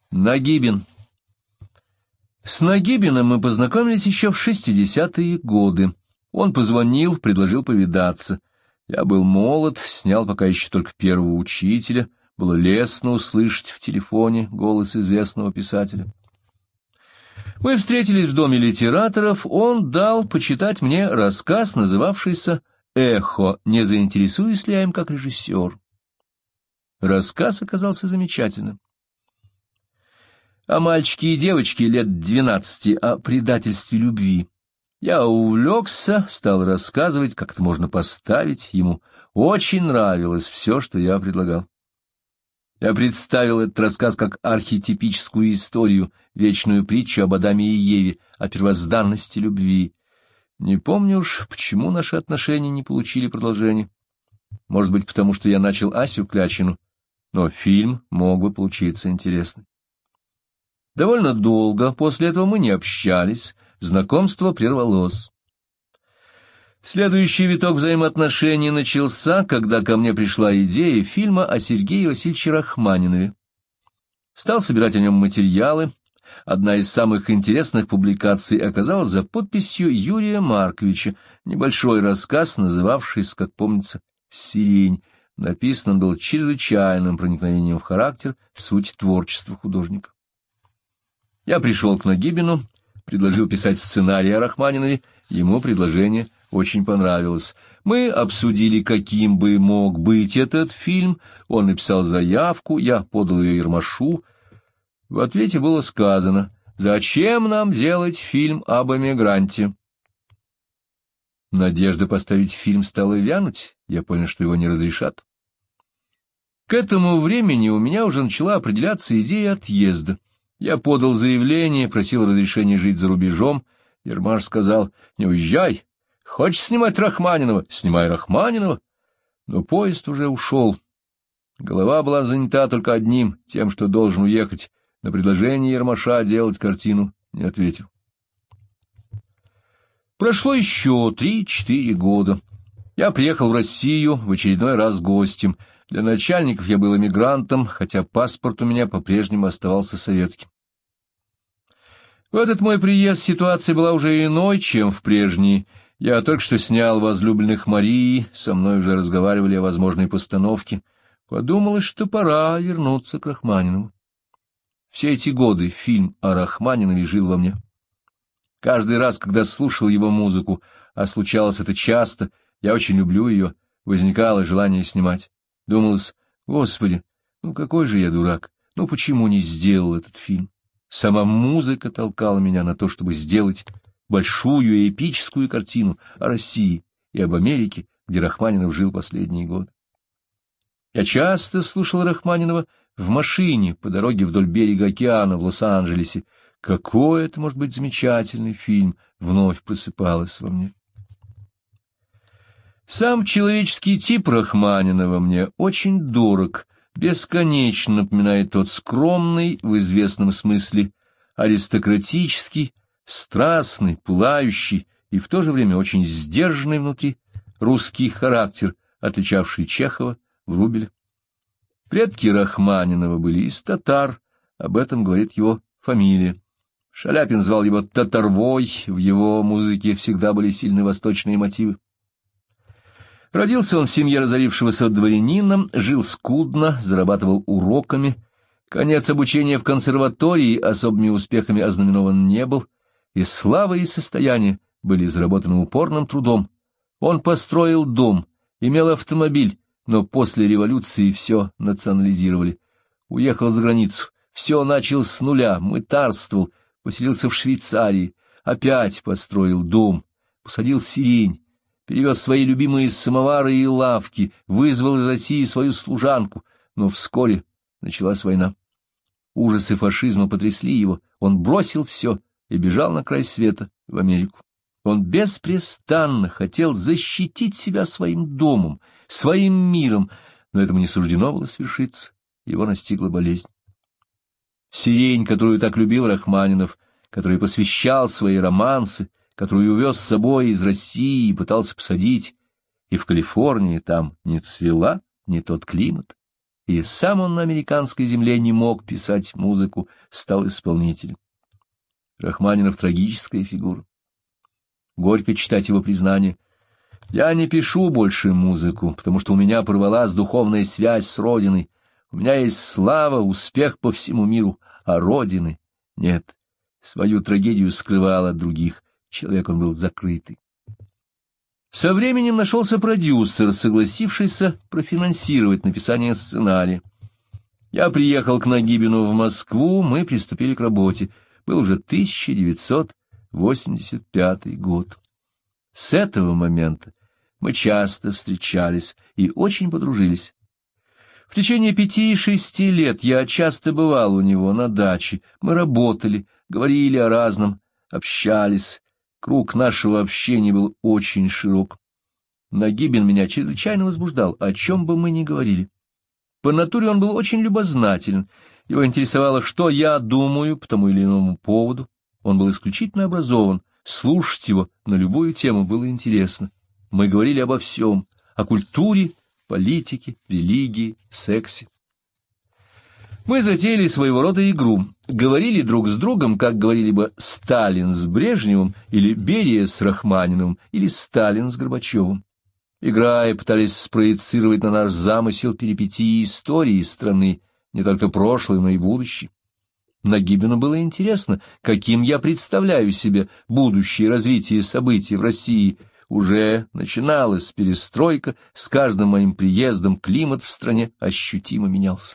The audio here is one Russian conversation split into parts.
Нагибин. С Нагибиным мы познакомились еще в 60-е годы. Он позвонил, предложил повидаться. Я был молод, снял пока еще только первого учителя. Было лестно услышать в телефоне голос известного писателя. Мы встретились в доме литераторов. Он дал почитать мне рассказ, называвшийся «Эхо», не заинтересуюсь ли я им как режиссер. Рассказ оказался замечательным. О мальчике и девочке лет 12, о предательстве любви. Я увлекся, стал рассказывать, как это можно поставить. Ему очень нравилось все, что я предлагал. Я представил этот рассказ как архетипическую историю, вечную притчу об Адаме и Еве, о первозданности любви. Не помню уж, почему наши отношения не получили продолжения. Может быть, потому что я начал Асю Клячину, но фильм мог бы получиться интересным. Довольно долго после этого мы не общались, знакомство прервалось. Следующий виток взаимоотношений начался, когда ко мне пришла идея фильма о Сергее Васильевиче Рахманинове. Стал собирать о нем материалы. Одна из самых интересных публикаций оказалась за подписью Юрия Марковича, небольшой рассказ, называвшийся, как помнится, «Сирень». Написан он был чрезвычайным проникновением в характер, суть творчества художника. Я пришел к Нагибину, предложил писать сценарий о Рахманинове, ему предложение очень понравилось. Мы обсудили, каким бы мог быть этот фильм, он написал заявку, я подал ее Ермашу. В ответе было сказано: «Зачем нам делать фильм об эмигранте?» Надежда поставить фильм стала вянуть, я понял, что его не разрешат. К этому времени у меня уже начала определяться идея отъезда. Я подал заявление, просил разрешения жить за рубежом. Ермаш сказал: «Не уезжай. Хочешь снимать Рахманинова? Снимай Рахманинова». Но поезд уже ушел. Голова была занята только одним, тем, что должен уехать. На предложение Ермаша делать картину не ответил. Прошло еще 3-4 года. Я приехал в Россию в очередной раз гостем. Для начальников я был эмигрантом, хотя паспорт у меня по-прежнему оставался советским. В этот мой приезд ситуация была уже иной, чем в прежние. Я только что снял «Возлюбленных Марии», со мной уже разговаривали о возможной постановке. Подумалось, что пора вернуться к Рахманинову. Все эти годы фильм о Рахманинове жил во мне. Каждый раз, когда слушал его музыку, а случалось это часто, я очень люблю ее, возникало желание снимать. Думалось: Господи, ну какой же я дурак, ну почему не сделал этот фильм? Сама музыка толкала меня на то, чтобы сделать большую эпическую картину о России и об Америке, где Рахманинов жил последние годы. Я часто слушал Рахманинова в машине по дороге вдоль берега океана в Лос-Анджелесе. Какой это может быть замечательный фильм, вновь просыпалось во мне. Сам человеческий тип Рахманинова мне очень дорог, бесконечно напоминает тот скромный, в известном смысле, аристократический, страстный, пылающий и в то же время очень сдержанный внутри русский характер, отличавший Чехова, Врубеля. Предки Рахманинова были из татар, об этом говорит его фамилия. Шаляпин звал его Татарвой, в его музыке всегда были сильны восточные мотивы. Родился он в семье разорившегося дворянина, жил скудно, зарабатывал уроками. Конец обучения в консерватории особыми успехами ознаменован не был, и слава и состояние были заработаны упорным трудом. Он построил дом, имел автомобиль, но после революции все национализировали. Уехал за границу, все начал с нуля, мытарствовал, поселился в Швейцарии, опять построил дом, посадил сирень, перевез свои любимые самовары и лавки, вызвал из России свою служанку, но вскоре началась война. Ужасы фашизма потрясли его, он бросил все и бежал на край света, в Америку. Он беспрестанно хотел защитить себя своим домом, своим миром, но этому не суждено было свершиться, его настигла болезнь. Сирень, которую так любил Рахманинов, который посвящал свои романсы, которую увез с собой из России и пытался посадить, и в Калифорнии там не цвела, не тот климат. и сам он на американской земле не мог писать музыку, стал исполнителем. Рахманинов — трагическая фигура. Горько читать его признание: «Я не пишу больше музыку, потому что у меня порвалась духовная связь с Родиной. У меня есть слава, успех по всему миру, а Родины нет». Свою трагедию скрывал от других, человек он был закрытый. Со временем нашелся продюсер, согласившийся профинансировать написание сценария. Я приехал к Нагибину в Москву, мы приступили к работе. Был уже 1985 год. С этого момента мы часто встречались и очень подружились. В течение 5-6 лет я часто бывал у него на даче. Мы работали, говорили о разном, общались. Круг нашего общения был очень широк. Нагибин меня чрезвычайно возбуждал, о чем бы мы ни говорили. По натуре он был очень любознателен. Его интересовало, что я думаю по тому или иному поводу. Он был исключительно образован. Слушать его на любую тему было интересно. Мы говорили обо всем: о культуре, политике, религии, сексе. Мы затеяли своего рода игру. Говорили друг с другом, как говорили бы Сталин с Брежневым, или Берия с Рахманиновым, или Сталин с Горбачевым. Играя, пытались спроецировать на наш замысел перипетии истории страны, не только прошлое, но и будущее. Нагибину было интересно, каким я представляю себе будущее развитие событий в России. Уже начиналась перестройка, с каждым моим приездом климат в стране ощутимо менялся.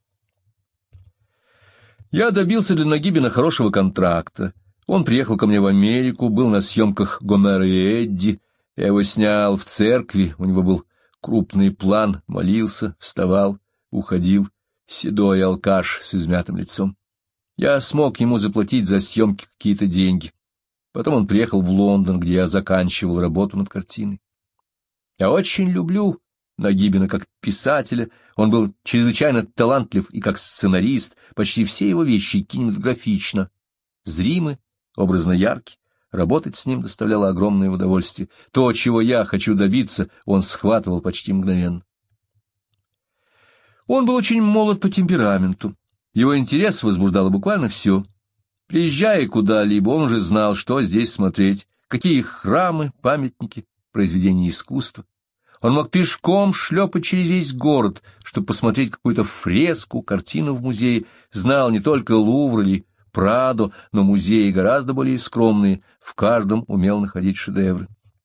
Я добился для Нагибина хорошего контракта. Он приехал ко мне в Америку, был на съемках «Гомера и Эдди». Я его снял в церкви, у него был крупный план, молился, вставал, уходил, седой алкаш с измятым лицом. Я смог ему заплатить за съемки какие-то деньги. Потом он приехал в Лондон, где я заканчивал работу над картиной. Я очень люблю Нагибина как писателя. Он был чрезвычайно талантлив и как сценарист. Почти все его вещи кинематографично зримы, образно ярки. Работать с ним доставляло огромное удовольствие. То, чего я хочу добиться, он схватывал почти мгновенно. Он был очень молод по темпераменту. Его интерес возбуждало буквально все. Приезжая куда-либо, он уже знал, что здесь смотреть, какие храмы, памятники, произведения искусства. Он мог пешком шлепать через весь город, чтобы посмотреть какую-то фреску, картину в музее. Знал не только Лувр или Прадо, но музеи гораздо более скромные, в каждом умел находить шедевры.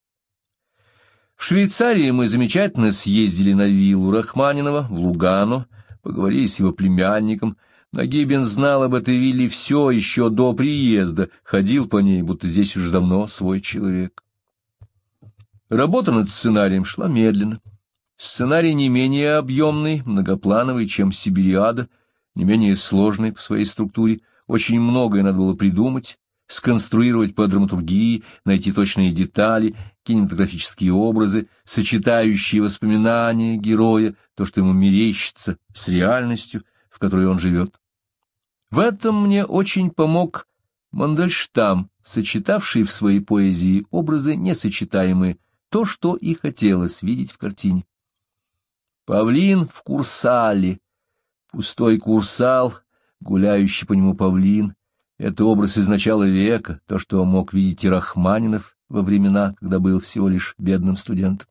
В Швейцарии мы замечательно съездили на виллу Рахманинова в Лугано, поговорили с его племянником. Нагибин знал об этой вилле все еще до приезда, ходил по ней, будто здесь уже давно свой человек. Работа над сценарием шла медленно. Сценарий не менее объемный, многоплановый, чем «Сибириада», не менее сложный по своей структуре. Очень многое надо было придумать, сконструировать по драматургии, найти точные детали, кинематографические образы, сочетающие воспоминания героя, то, что ему мерещится, с реальностью, в которой он живет. В этом мне очень помог Мандельштам, сочетавший в своей поэзии образы несочетаемые, то, что и хотелось видеть в картине. Павлин в Курсале, пустой Курсал, гуляющий по нему павлин — это образ из начала века, то, что мог видеть и Рахманинов во времена, когда был всего лишь бедным студентом.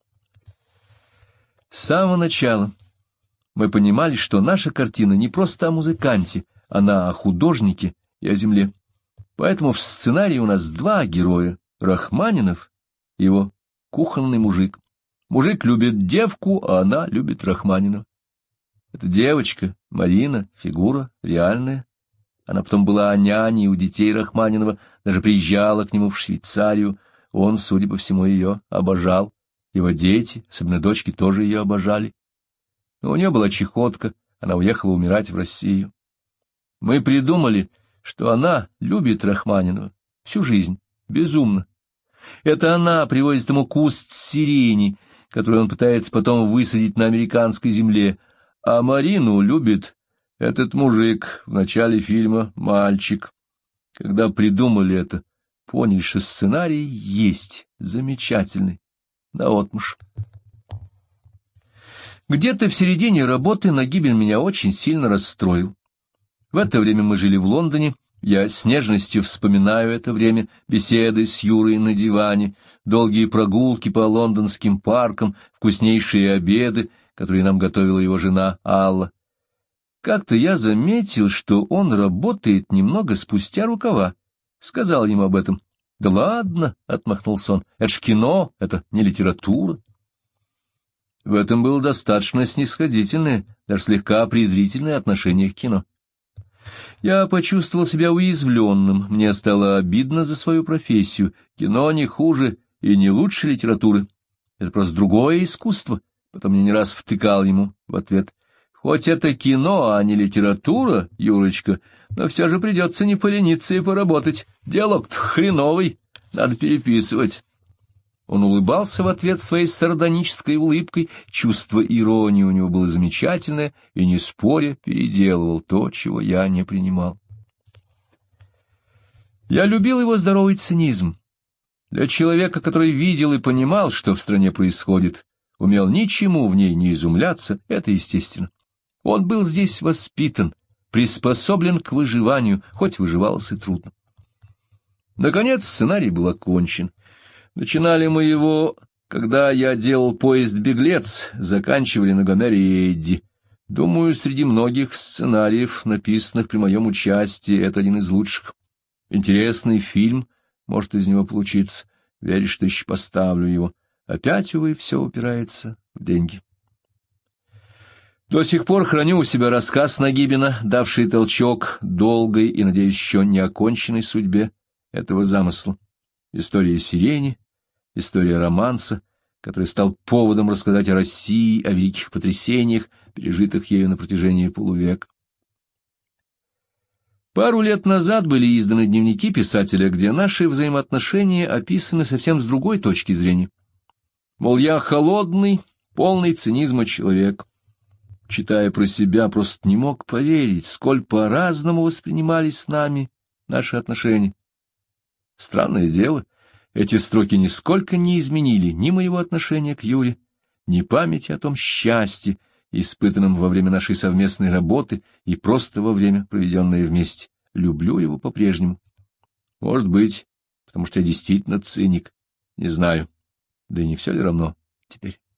С самого начала мы понимали, что наша картина не просто о музыканте, она о художнике и о земле. Поэтому в сценарии у нас два героя — Рахманинов и его кухонный мужик. Мужик любит девку, а она любит Рахманинова. Эта девочка, Марина, фигура реальная. Она потом была няней у детей Рахманинова, даже приезжала к нему в Швейцарию. Он, судя по всему, ее обожал. Его дети, особенно дочки, тоже ее обожали. Но у нее была чехотка, она уехала умирать в Россию. Мы придумали, что она любит Рахманинова всю жизнь, безумно. Это она привозит ему куст сирени, который он пытается потом высадить на американской земле, а Марину любит этот мужик в начале фильма «Мальчик». Когда придумали это, поняли, что сценарий есть, замечательный, наотмашь. Где-то в середине работы Нагибин меня очень сильно расстроил. В это время мы жили в Лондоне, я с нежностью вспоминаю это время, беседы с Юрой на диване, долгие прогулки по лондонским паркам, вкуснейшие обеды, которые нам готовила его жена Алла. Как-то я заметил, что он работает немного спустя рукава. Сказал ему об этом. «Да ладно», — отмахнулся он, — «это ж кино, это не литература». В этом было достаточно снисходительное, даже слегка презрительное отношение к кино. Я почувствовал себя уязвленным, мне стало обидно за свою профессию. Кино не хуже и не лучше литературы. Это просто другое искусство. Потом я не раз втыкал ему в ответ. Хоть это кино, а не литература, Юрочка, но все же придется не полениться и поработать. Диалог-то хреновый, надо переписывать. Он улыбался в ответ своей сардонической улыбкой, чувство иронии у него было замечательное, и, не споря, переделывал то, чего я не принимал. Я любил его здоровый цинизм. Для человека, который видел и понимал, что в стране происходит, умел ничему в ней не изумляться, это естественно. Он был здесь воспитан, приспособлен к выживанию, хоть выживалось и трудно. Наконец сценарий был окончен. Начинали мы его, когда я делал «Поезд беглец», заканчивали на Гомере и Эдди. Думаю, среди многих сценариев, написанных при моем участии, это один из лучших. Интересный фильм может из него получиться. Веришь, что еще поставлю его. Опять, увы, все упирается в деньги. До сих пор храню у себя рассказ Нагибина, давший толчок долгой и, надеюсь, еще не оконченной судьбе этого замысла. История сирени, история романса, который стал поводом рассказать о России, о великих потрясениях, пережитых ею на протяжении полувека. Пару лет назад были изданы дневники писателя, где наши взаимоотношения описаны совсем с другой точки зрения. Мол, я холодный, полный цинизма человек. Читая про себя, просто не мог поверить, сколь по-разному воспринимались с нами наши отношения. Странное дело, эти строки нисколько не изменили ни моего отношения к Юре, ни памяти о том счастье, испытанном во время нашей совместной работы и просто во время, проведенное вместе. Люблю его по-прежнему. Может быть, потому что я действительно циник. Не знаю. Да и не все ли равно теперь?